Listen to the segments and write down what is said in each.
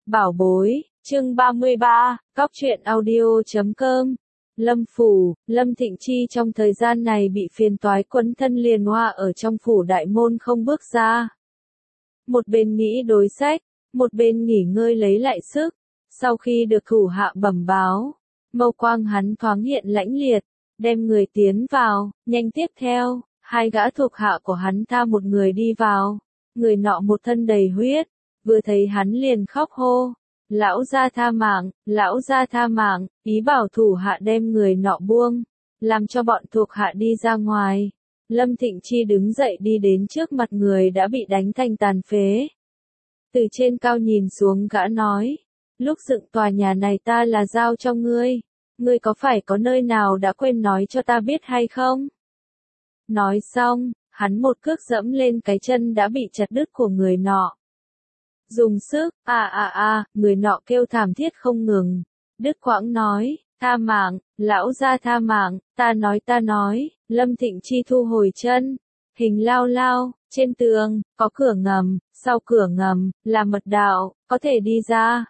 Bảo bối, chương 33, Cóc truyện audio.com. Lâm phủ, Lâm Thịnh Chi trong thời gian này bị phiền toái quấn thân liền hoa ở trong phủ đại môn không bước ra. Một bên nghĩ đối sách, một bên nghỉ ngơi lấy lại sức. Sau khi được thủ hạ bẩm báo, mâu quang hắn thoáng hiện lãnh liệt, đem người tiến vào, nhanh tiếp theo, hai gã thuộc hạ của hắn tha một người đi vào. Người nọ một thân đầy huyết, vừa thấy hắn liền khóc hô. Lão gia tha mạng, lão gia tha mạng, ý bảo thủ hạ đem người nọ buông, làm cho bọn thuộc hạ đi ra ngoài. Lâm Thịnh Chi đứng dậy đi đến trước mặt người đã bị đánh thành tàn phế. Từ trên cao nhìn xuống gã nói, lúc dựng tòa nhà này ta là giao cho ngươi có phải có nơi nào đã quên nói cho ta biết hay không? Nói xong, hắn một cước dẫm lên cái chân đã bị chặt đứt của người nọ. Dùng sức, người nọ kêu thảm thiết không ngừng. Đứt quãng nói, tha mạng, lão gia tha mạng, ta nói, Lâm Thịnh Chi thu hồi chân. Hình lao lao, trên tường, có cửa ngầm, sau cửa ngầm, là mật đạo, có thể đi ra,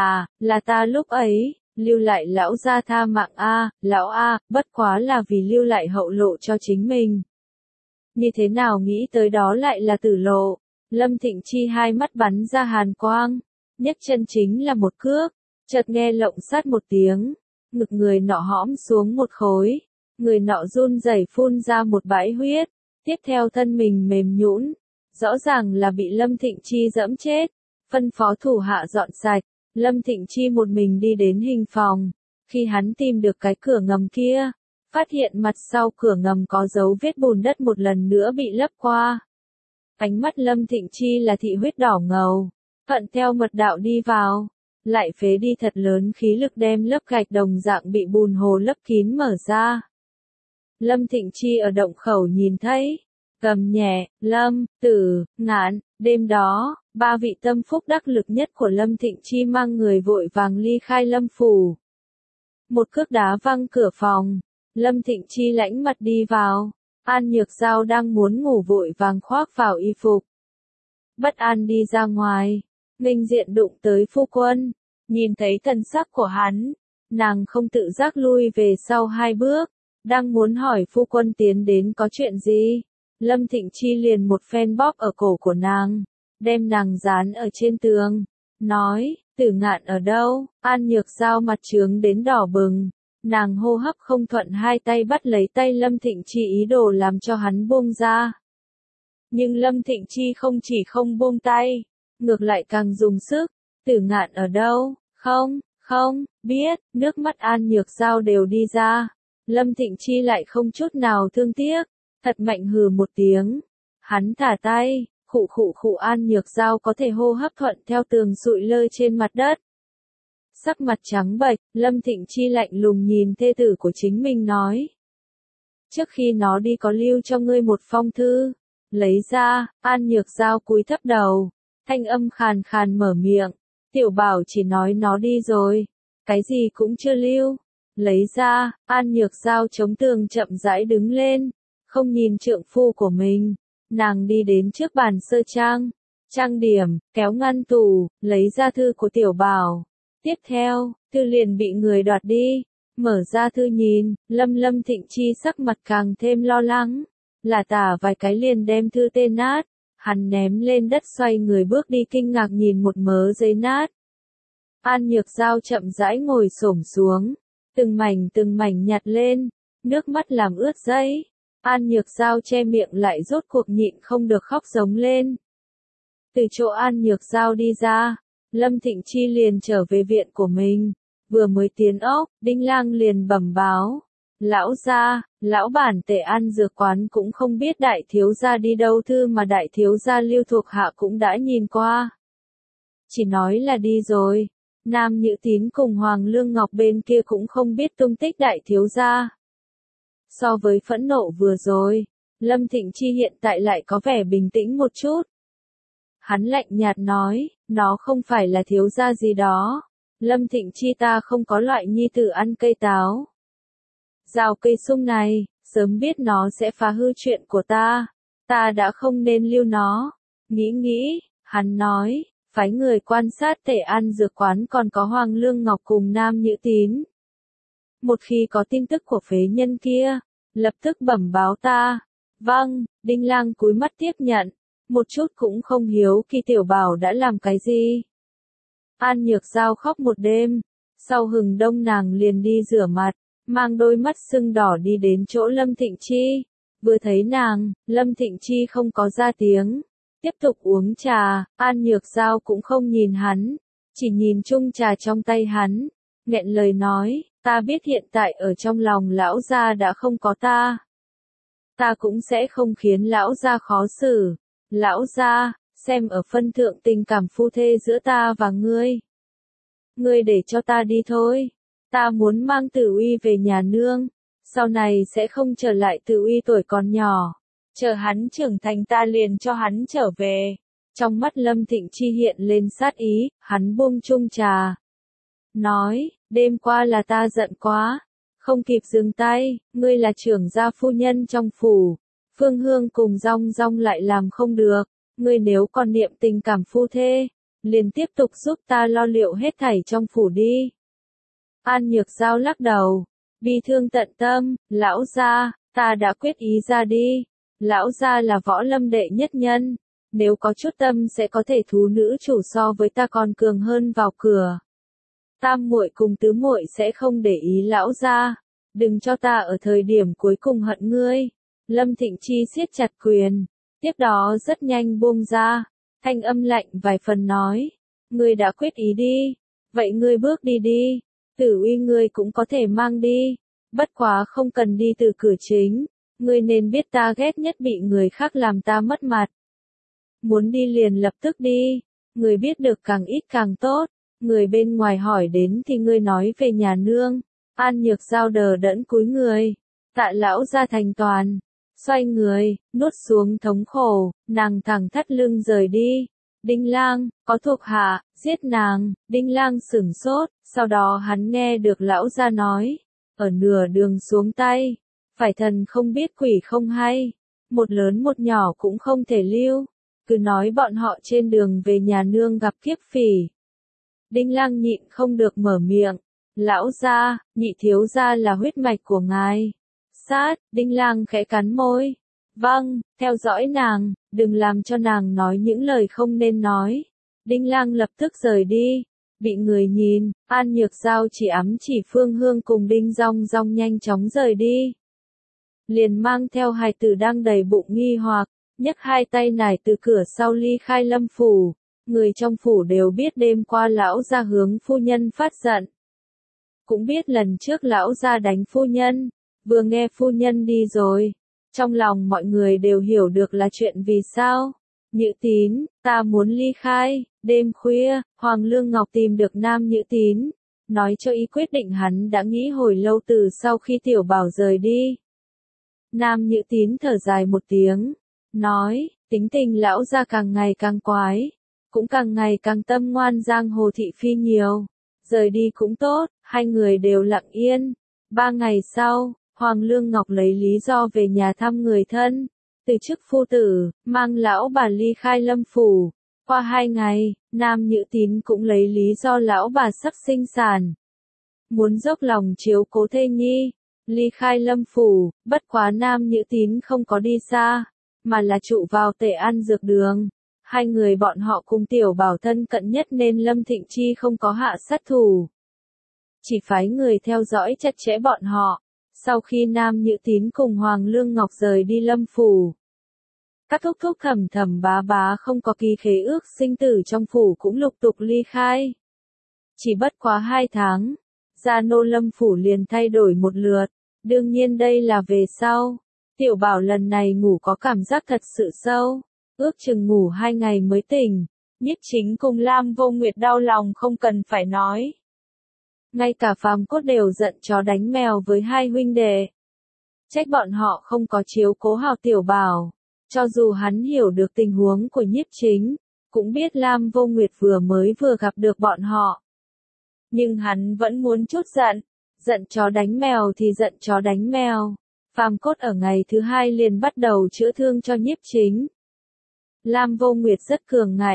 là ta lúc ấy, lưu lại lão gia tha mạng lão bất quá là vì lưu lại hậu lộ cho chính mình. Như thế nào nghĩ tới đó lại là tử lộ. Lâm Thịnh Chi hai mắt bắn ra hàn quang, nhấc chân chính là một cước, chợt nghe lộng sát một tiếng, ngực người nọ hõm xuống một khối, người nọ run rẩy phun ra một bãi huyết, tiếp theo thân mình mềm nhũn, rõ ràng là bị Lâm Thịnh Chi dẫm chết, phân phó thủ hạ dọn sạch, Lâm Thịnh Chi một mình đi đến hình phòng, khi hắn tìm được cái cửa ngầm kia, phát hiện mặt sau cửa ngầm có dấu vết bùn đất một lần nữa bị lấp qua. Ánh mắt Lâm Thịnh Chi là thị huyết đỏ ngầu, thuận theo mật đạo đi vào, lại phế đi thật lớn khí lực đem lớp gạch đồng dạng bị bùn hồ lấp kín mở ra. Lâm Thịnh Chi ở động khẩu nhìn thấy, gầm nhẹ, Lâm, Tử, Ngạn, đêm đó, ba vị tâm phúc đắc lực nhất của Lâm Thịnh Chi mang người vội vàng ly khai Lâm phủ. Một cước đá văng cửa phòng, Lâm Thịnh Chi lãnh mặt đi vào. An Nhược Giao đang muốn ngủ vội vàng khoác vào y phục. Bất an đi ra ngoài, nghênh diện đụng tới phu quân, nhìn thấy thần sắc của hắn, nàng không tự giác lui về sau hai bước, đang muốn hỏi phu quân tiến đến có chuyện gì. Lâm Thịnh Chi liền một phen bóp ở cổ của nàng, đem nàng dán ở trên tường, nói, Tử Ngạn ở đâu? An Nhược Giao mặt trướng đến đỏ bừng. Nàng hô hấp không thuận hai tay bắt lấy tay Lâm Thịnh Chi ý đồ làm cho hắn buông ra. Nhưng Lâm Thịnh Chi không chỉ không buông tay, ngược lại càng dùng sức. Tử Ngạn ở đâu? Không, biết, nước mắt An Nhược Giao đều đi ra. Lâm Thịnh Chi lại không chút nào thương tiếc, thật mạnh hừ một tiếng. Hắn thả tay, khụ An Nhược Giao có thể hô hấp thuận theo tường sụi lơ trên mặt đất. Sắc mặt trắng bệch, Lâm Thịnh Chi lạnh lùng nhìn thê tử của chính mình nói. Trước khi nó đi có lưu cho ngươi một phong thư. Lấy ra, An Nhược Giao cúi thấp đầu. Thanh âm khàn khàn mở miệng. Tiểu Bảo chỉ nói nó đi rồi. Cái gì cũng chưa lưu. Lấy ra, An Nhược Giao chống tường chậm rãi đứng lên. Không nhìn trượng phu của mình. Nàng đi đến trước bàn sơ trang. Trang điểm, kéo ngăn tủ, lấy ra thư của Tiểu Bảo. Tiếp theo, thư liền bị người đoạt đi, mở ra thư nhìn, Lâm Thịnh Chi sắc mặt càng thêm lo lắng, là tả vài cái liền đem thư tê nát, hắn ném lên đất xoay người bước đi kinh ngạc nhìn một mớ giấy nát. An Nhược Giao chậm rãi ngồi xổm xuống, từng mảnh nhặt lên, nước mắt làm ướt giấy, An Nhược Giao che miệng lại rốt cuộc nhịn không được khóc giống lên. Từ chỗ An Nhược Giao đi ra, Lâm Thịnh Chi liền trở về viện của mình, vừa mới tiến ốc, Đinh Lang liền bẩm báo. Lão gia, lão bản Tề An dược quán cũng không biết đại thiếu gia đi đâu, thư mà đại thiếu gia lưu thuộc hạ cũng đã nhìn qua. Chỉ nói là đi rồi, Nam Nhữ Tín cùng Hoàng Lương Ngọc bên kia cũng không biết tung tích đại thiếu gia. So với phẫn nộ vừa rồi, Lâm Thịnh Chi hiện tại lại có vẻ bình tĩnh một chút. Hắn lạnh nhạt nói, nó không phải là thiếu gia gì đó. Lâm Thịnh Chi ta không có loại nhi tử ăn cây táo. Rào cây sung này, sớm biết nó sẽ phá hư chuyện của ta đã không nên lưu nó. Nghĩ, hắn nói, phái người quan sát Tề An Dược Quán còn có Hoàng Lương Ngọc cùng Nam Nhữ Tín. Một khi có tin tức của phế nhân kia, lập tức bẩm báo ta. Vâng, Đinh Lang cúi mắt tiếp nhận, một chút cũng không hiếu kỳ Tiểu Bảo đã làm cái gì. An Nhược Giao khóc một đêm, sau hừng đông nàng liền đi rửa mặt, mang đôi mắt sưng đỏ đi đến chỗ Lâm Thịnh Chi. Vừa thấy nàng, Lâm Thịnh Chi không có ra tiếng, tiếp tục uống trà. An Nhược Giao cũng không nhìn hắn, chỉ nhìn chung trà trong tay hắn, nghẹn lời nói, ta biết hiện tại ở trong lòng lão gia đã không có ta. Ta cũng sẽ không khiến lão gia khó xử. Lão gia, xem ở phân thượng tình cảm phu thê giữa ta và ngươi. Ngươi để cho ta đi thôi. Ta muốn mang Tử Uy về nhà nương. Sau này sẽ không trở lại. Tử Uy tuổi còn nhỏ. Chờ hắn trưởng thành ta liền cho hắn trở về. Trong mắt Lâm Thịnh Chi hiện lên sát ý, hắn buông chung trà. Nói, đêm qua là ta giận quá. Không kịp dừng tay, ngươi là trưởng gia phu nhân trong phủ. Phương Hương cùng Rong Rong lại làm không được. Ngươi nếu còn niệm tình cảm phu thê, liền tiếp tục giúp ta lo liệu hết thảy trong phủ đi. An Nhược Giao lắc đầu, bi thương tận tâm, lão gia, ta đã quyết ý ra đi. Lão gia là võ lâm đệ nhất nhân, nếu có chút tâm sẽ có thể thú nữ chủ so với ta còn cường hơn vào cửa. Tam muội cùng tứ muội sẽ không để ý lão gia, đừng cho ta ở thời điểm cuối cùng hận ngươi. Lâm Thịnh Chi siết chặt quyền, tiếp đó rất nhanh buông ra, thanh âm lạnh vài phần nói, ngươi đã quyết ý đi, vậy ngươi bước đi đi, Tử Uy ngươi cũng có thể mang đi, bất quá không cần đi từ cửa chính, ngươi nên biết ta ghét nhất bị người khác làm ta mất mặt. Muốn đi liền lập tức đi, ngươi biết được càng ít càng tốt, người bên ngoài hỏi đến thì ngươi nói về nhà nương. An Nhược Giao đờ đẫn cúi người, tạ lão gia thành toàn. Xoay người, nuốt xuống thống khổ, nàng thẳng thắt lưng rời đi. Đinh Lang, có thuộc hạ, giết nàng. Đinh Lang sửng sốt, sau đó hắn nghe được lão gia nói, ở nửa đường xuống tay, phải thần không biết quỷ không hay, một lớn một nhỏ cũng không thể lưu, cứ nói bọn họ trên đường về nhà nương gặp kiếp phỉ. Đinh Lang nhịn không được mở miệng, lão gia, nhị thiếu gia là huyết mạch của ngài. Sát, Đinh Lang khẽ cắn môi. Vâng, theo dõi nàng, đừng làm cho nàng nói những lời không nên nói. Đinh Lang lập tức rời đi, bị người nhìn, An Nhược Giao chỉ ám chỉ Phương Hương cùng Đinh Rong Rong nhanh chóng rời đi. Liền mang theo hài tử đang đầy bụng nghi hoặc, nhấc hai tay nải từ cửa sau ly khai Lâm phủ. Người trong phủ đều biết đêm qua lão gia hướng phu nhân phát giận. Cũng biết lần trước lão gia đánh phu nhân. Vừa nghe phu nhân đi rồi, trong lòng mọi người đều hiểu được là chuyện vì sao. Nhữ Tín, ta muốn ly khai. Đêm khuya, Hoàng Lương Ngọc tìm được Nam Nhữ Tín, nói cho ý quyết định hắn đã nghĩ hồi lâu từ sau khi Tiểu Bảo rời đi. Nam Nhữ Tín thở dài một tiếng, nói, tính tình lão gia càng ngày càng quái, cũng càng ngày càng tâm ngoan giang hồ thị phi nhiều. Rời đi cũng tốt, hai người đều lặng yên. 3 ngày sau, Hoàng Lương Ngọc lấy lý do về nhà thăm người thân, từ chức phu tử, mang lão bà ly khai Lâm phủ. Qua 2 ngày, Nam Nhữ Tín cũng lấy lý do lão bà sắp sinh sản, muốn dốc lòng chiếu cố thê nhi, ly khai Lâm phủ. Bất quá Nam Nhữ Tín không có đi xa, mà là trụ vào Tề An Dược Đường. Hai người bọn họ cùng Tiểu Bảo thân cận nhất nên Lâm Thịnh Chi không có hạ sát thủ, chỉ phái người theo dõi chặt chẽ bọn họ. Sau khi Nam Nhữ Tín cùng Hoàng Lương Ngọc rời đi Lâm phủ, các thúc thúc thẩm thẩm bá bá không có ký khế ước sinh tử trong phủ cũng lục tục ly khai. Chỉ bất quá 2 tháng, gia nô Lâm phủ liền thay đổi một lượt, đương nhiên đây là về sau. Tiểu Bảo lần này ngủ có cảm giác thật sự sâu, ước chừng ngủ 2 ngày mới tỉnh. Nhiếp Chính cùng Lam Vô Nguyệt đau lòng không cần phải nói. Ngay cả Phàm Cốt đều giận chó đánh mèo với hai huynh đệ. Trách bọn họ không có chiếu cố hảo Tiểu Bảo. Cho dù hắn hiểu được tình huống của Nhiếp Chính, cũng biết Lam Vô Nguyệt vừa gặp được bọn họ. Nhưng hắn vẫn muốn chút giận. Giận chó đánh mèo thì giận chó đánh mèo. Phàm Cốt ở ngày thứ 2 liền bắt đầu chữa thương cho Nhiếp Chính. Lam Vô Nguyệt rất cường ngạnh,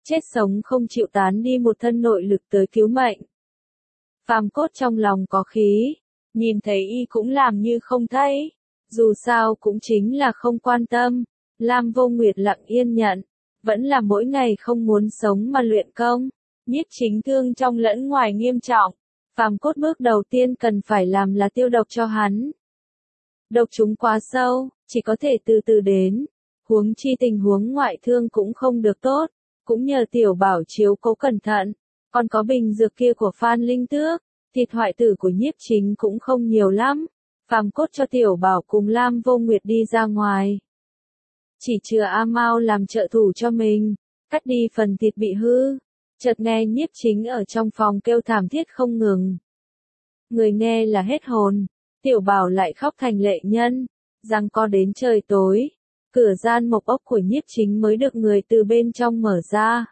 chết sống không chịu tán đi một thân nội lực tới cứu mệnh. Phàm Cốt trong lòng có khí, nhìn thấy y cũng làm như không thấy, dù sao cũng chính là không quan tâm. Lam Vô Nguyệt lặng yên nhận, vẫn là mỗi ngày không muốn sống mà luyện công. Nhiếp Chính thương trong lẫn ngoài nghiêm trọng, Phàm Cốt bước đầu tiên cần phải làm là tiêu độc cho hắn. Độc chúng quá sâu, chỉ có thể từ từ đến, huống chi tình huống ngoại thương cũng không được tốt, cũng nhờ Tiểu Bảo chiếu cố cẩn thận, còn có bình dược kia của Phan Linh Tước, thịt hoại tử của Nhiếp Chính cũng không nhiều lắm. Phàm Cốt cho Tiểu Bảo cùng Lam Vô Nguyệt đi ra ngoài. Chỉ chừa A Mao làm trợ thủ cho mình, cắt đi phần thịt bị hư. Chợt nghe Nhiếp Chính ở trong phòng kêu thảm thiết không ngừng. Người nghe là hết hồn, Tiểu Bảo lại khóc thành lệ nhân, giằng co đến trời tối. Cửa gian mộc ốc của Nhiếp Chính mới được người từ bên trong mở ra.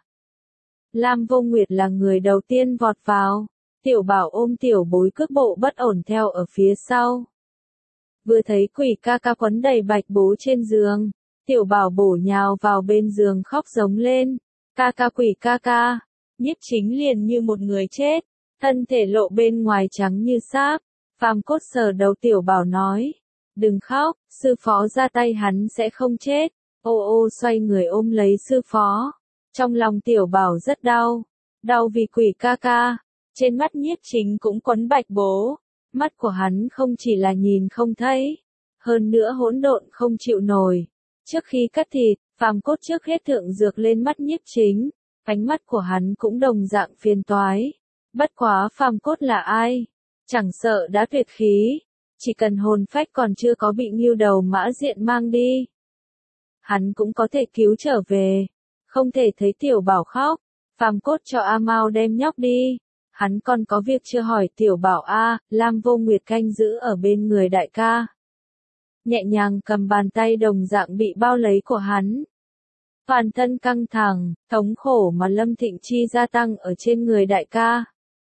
Lam Vô Nguyệt là người đầu tiên vọt vào, Tiểu Bảo ôm Tiểu Bối cước bộ bất ổn theo ở phía sau. Vừa thấy Quỷ ca ca quấn đầy bạch bố trên giường, Tiểu Bảo bổ nhào vào bên giường khóc giống lên, ca ca Quỷ ca ca. Nhiếp Chính liền như một người chết, thân thể lộ bên ngoài trắng như sáp. Phàm Cốt sờ đầu Tiểu Bảo nói, đừng khóc, sư phó ra tay hắn sẽ không chết. Ô ô xoay người ôm lấy sư phó. Trong lòng Tiểu Bảo rất đau, đau vì Quỷ ca ca. Trên mắt Nhiếp Chính cũng quấn bạch bố, mắt của hắn không chỉ là nhìn không thấy, hơn nữa hỗn độn không chịu nổi. Trước khi cắt thịt, Phàm Cốt trước hết thượng dược lên mắt Nhiếp Chính, ánh mắt của hắn cũng đồng dạng phiền toái. Bất quá Phàm Cốt là ai? Chẳng sợ đã tuyệt khí, chỉ cần hồn phách còn chưa có bị Ngưu Đầu Mã Diện mang đi, hắn cũng có thể cứu trở về. Không thể thấy Tiểu Bảo khóc, Phàm Cốt cho A Mao đem nhóc đi. Hắn còn có việc chưa hỏi Tiểu Bảo a. Lam Vô Nguyệt canh giữ ở bên người đại ca, nhẹ nhàng cầm bàn tay đồng dạng bị bao lấy của hắn. Toàn thân căng thẳng, thống khổ mà Lâm Thịnh Chi gia tăng ở trên người đại ca.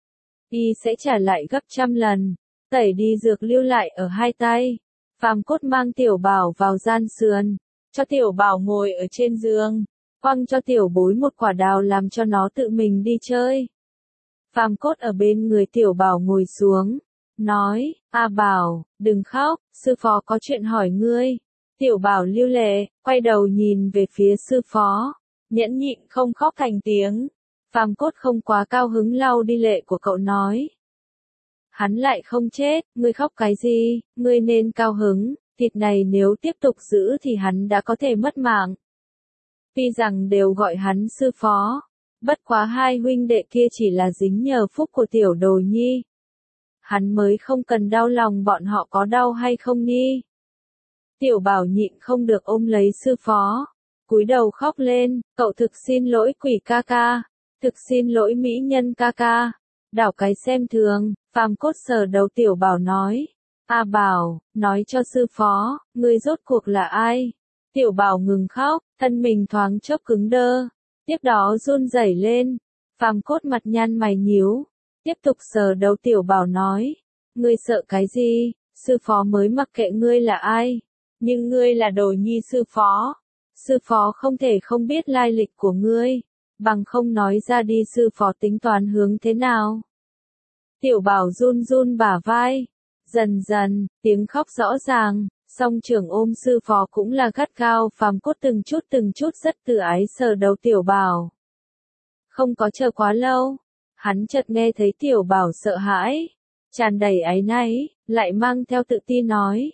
Y sẽ trả lại gấp trăm lần, tẩy đi dược lưu lại ở hai tay. Phàm Cốt mang Tiểu Bảo vào gian sườn, cho Tiểu Bảo ngồi ở trên giường, quăng cho Tiểu Bối một quả đào làm cho nó tự mình đi chơi. Phàm Cốt ở bên người Tiểu Bảo ngồi xuống, nói, A Bảo, đừng khóc, sư phó có chuyện hỏi ngươi. Tiểu Bảo lưu lệ, quay đầu nhìn về phía sư phó, nhẫn nhịn không khóc thành tiếng. Phàm Cốt không quá cao hứng lau đi lệ của cậu nói. Hắn lại không chết, ngươi khóc cái gì, ngươi nên cao hứng, thịt này nếu tiếp tục giữ thì hắn đã có thể mất mạng. Tuy rằng đều gọi hắn sư phó, bất quá hai huynh đệ kia chỉ là dính nhờ phúc của Tiểu Đồ Nhi. Hắn mới không cần đau lòng bọn họ có đau hay không nhi. Tiểu Bảo nhịn không được ôm lấy sư phó, cúi đầu khóc lên, cậu thực xin lỗi Quỷ ca ca, thực xin lỗi mỹ nhân ca ca. Đảo cái xem thường, Phàm Cốt sờ đầu Tiểu Bảo nói, A Bảo, nói cho sư phó, ngươi rốt cuộc là ai? Tiểu Bảo ngừng khóc, thân mình thoáng chốc cứng đơ, tiếp đó run rẩy lên. Phàm Cốt mặt nhăn mày nhíu, tiếp tục sờ đầu Tiểu Bảo nói, ngươi sợ cái gì, sư phó mới mặc kệ ngươi là ai, nhưng ngươi là Đồ Nhi sư phó. Sư phó không thể không biết lai lịch của ngươi, bằng không nói ra đi sư phó tính toán hướng thế nào. Tiểu Bảo run run bả vai, dần dần, tiếng khóc rõ ràng, song trưởng ôm sư phó cũng là gắt gao. Phàm Cốt từng chút rất tự ái sờ đầu Tiểu Bảo. Không có chờ quá lâu, hắn chợt nghe thấy Tiểu Bảo sợ hãi, tràn đầy áy náy, lại mang theo tự tin nói,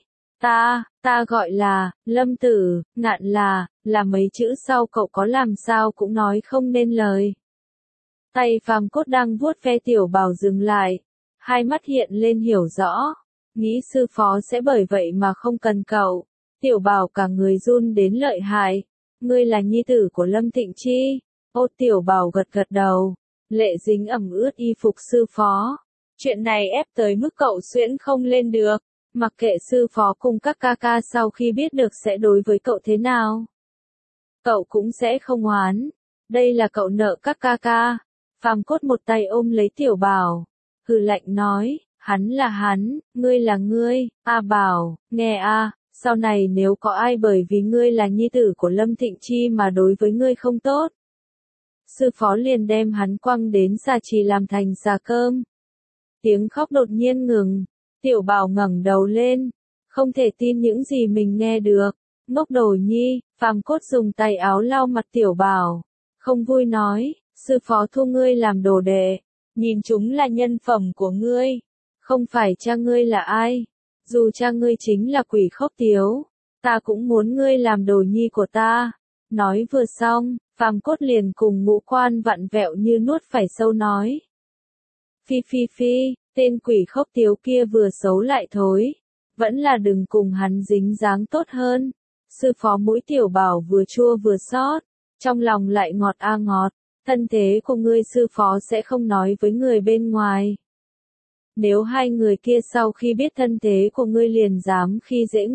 ta gọi là, Lâm Tử, Ngạn là mấy chữ sau cậu có làm sao cũng nói không nên lời. Tay Phàm Cốt đang vuốt ve Tiểu Bảo dừng lại, hai mắt hiện lên hiểu rõ, nghĩ sư phó sẽ bởi vậy mà không cần cậu. Tiểu Bảo cả người run đến lợi hại, ngươi là nhi tử của Lâm Thịnh Chi. Ô Tiểu Bảo gật gật đầu, lệ dính ẩm ướt y phục sư phó. Chuyện này ép tới mức cậu xuyễn không lên được, mặc kệ sư phó cùng các ca ca sau khi biết được sẽ đối với cậu thế nào. Cậu cũng sẽ không oán, đây là cậu nợ các ca ca. Phàm Cốt một tay ôm lấy Tiểu Bảo, hừ lạnh nói, hắn là hắn, ngươi là ngươi. A Bảo, nghe a, sau này nếu có ai bởi vì ngươi là nhi tử của Lâm Thịnh Chi mà đối với ngươi không tốt, sư phó liền đem hắn quăng đến xà trì làm thành xà cơm. Tiếng khóc đột nhiên ngừng, Tiểu Bảo ngẩng đầu lên, không thể tin những gì mình nghe được. Ngốc đồ nhi, Phàm Cốt dùng tay áo lau mặt Tiểu Bảo, không vui nói, sư phó thu ngươi làm đồ đệ, nhìn chúng là nhân phẩm của ngươi, không phải cha ngươi là ai, dù cha ngươi chính là quỷ khốc tiếu, ta cũng muốn ngươi làm đồ nhi của ta. Nói vừa xong, Phàm Cốt liền cùng Ngũ Quan vặn vẹo như nuốt phải sâu nói. Phi phi phi, tên quỷ khốc tiếu kia vừa xấu lại thối, vẫn là đừng cùng hắn dính dáng tốt hơn. Sư phó mũi Tiểu Bảo vừa chua vừa xót, trong lòng lại ngọt a ngọt, thân thế của ngươi sư phó sẽ không nói với người bên ngoài. Nếu hai người kia sau khi biết thân thế của ngươi liền dám khi dễ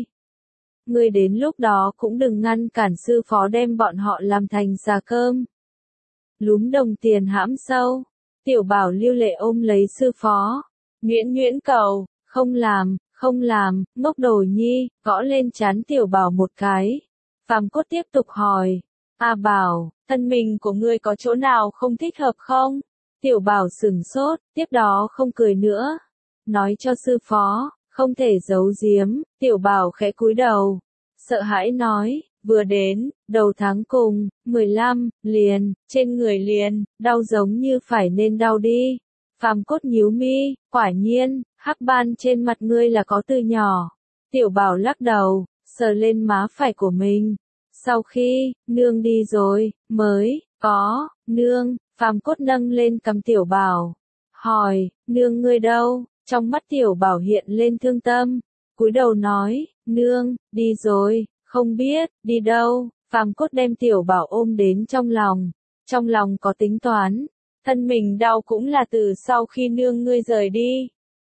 ngươi đến lúc đó cũng đừng ngăn cản sư phó đem bọn họ làm thành xà cơm. Lúm đồng tiền hãm sâu, Tiểu Bảo lưu lệ ôm lấy sư phó, nhuyễn nhuyễn cầu, không làm, ngốc đồ nhi, gõ lên trán Tiểu Bảo một cái. Phàm Cốt tiếp tục hỏi, A Bảo, thân mình của ngươi có chỗ nào không thích hợp không? Tiểu Bảo sửng sốt, tiếp đó không cười nữa. Nói cho sư phó, không thể giấu giếm, Tiểu Bảo khẽ cúi đầu. Sợ hãi nói, vừa đến, đầu tháng cùng, 15, liền, trên người liền, đau giống như phải nên đau đi. Phàm Cốt nhíu mi, quả nhiên, hắc ban trên mặt ngươi là có từ nhỏ. Tiểu Bảo lắc đầu, sờ lên má phải của mình. Sau khi, nương đi rồi, mới, có, nương. Phàm Cốt nâng lên cầm Tiểu Bảo, hỏi, nương ngươi đâu? Trong mắt Tiểu Bảo hiện lên thương tâm, cúi đầu nói, nương, đi rồi, không biết, đi đâu. Phàm Cốt đem Tiểu Bảo ôm đến trong lòng có tính toán, thân mình đau cũng là từ sau khi nương ngươi rời đi.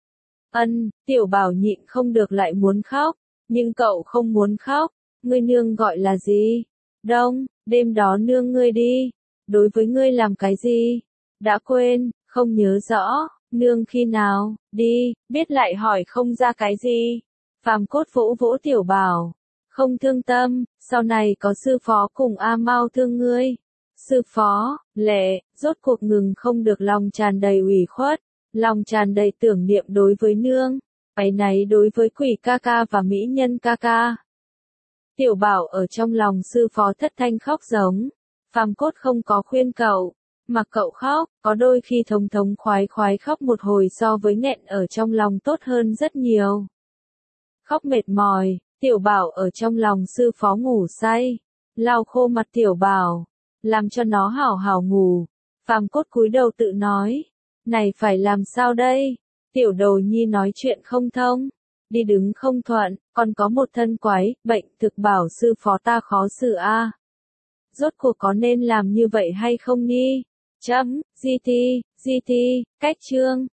Tiểu Bảo nhịn không được lại muốn khóc, nhưng cậu không muốn khóc, ngươi nương gọi là gì? Đông, đêm đó nương ngươi đi. Đối với ngươi làm cái gì? Đã quên, không nhớ rõ, nương khi nào, đi, biết lại hỏi không ra cái gì. Phàm Cốt vỗ vỗ Tiểu Bảo, không thương tâm, sau này có sư phó cùng A Mau thương ngươi. Sư phó, lệ, rốt cuộc ngừng không được lòng tràn đầy ủy khuất, lòng tràn đầy tưởng niệm đối với nương, áy náy đối với quỷ ca ca và mỹ nhân ca ca. Tiểu Bảo ở trong lòng sư phó thất thanh khóc giống. Phàm Cốt không có khuyên cậu, mà cậu khóc, có đôi khi thống thống khoái khoái khóc một hồi so với nghẹn ở trong lòng tốt hơn rất nhiều. Khóc mệt mỏi, Tiểu Bảo ở trong lòng sư phó ngủ say, lau khô mặt Tiểu Bảo, làm cho nó hảo hảo ngủ. Phàm Cốt cúi đầu tự nói, này phải làm sao đây? Tiểu đồ nhi nói chuyện không thông, đi đứng không thuận, còn có một thân quái, bệnh thực bảo sư phó ta khó xử a. Rốt cuộc có nên làm như vậy hay không ni? GT, cách chương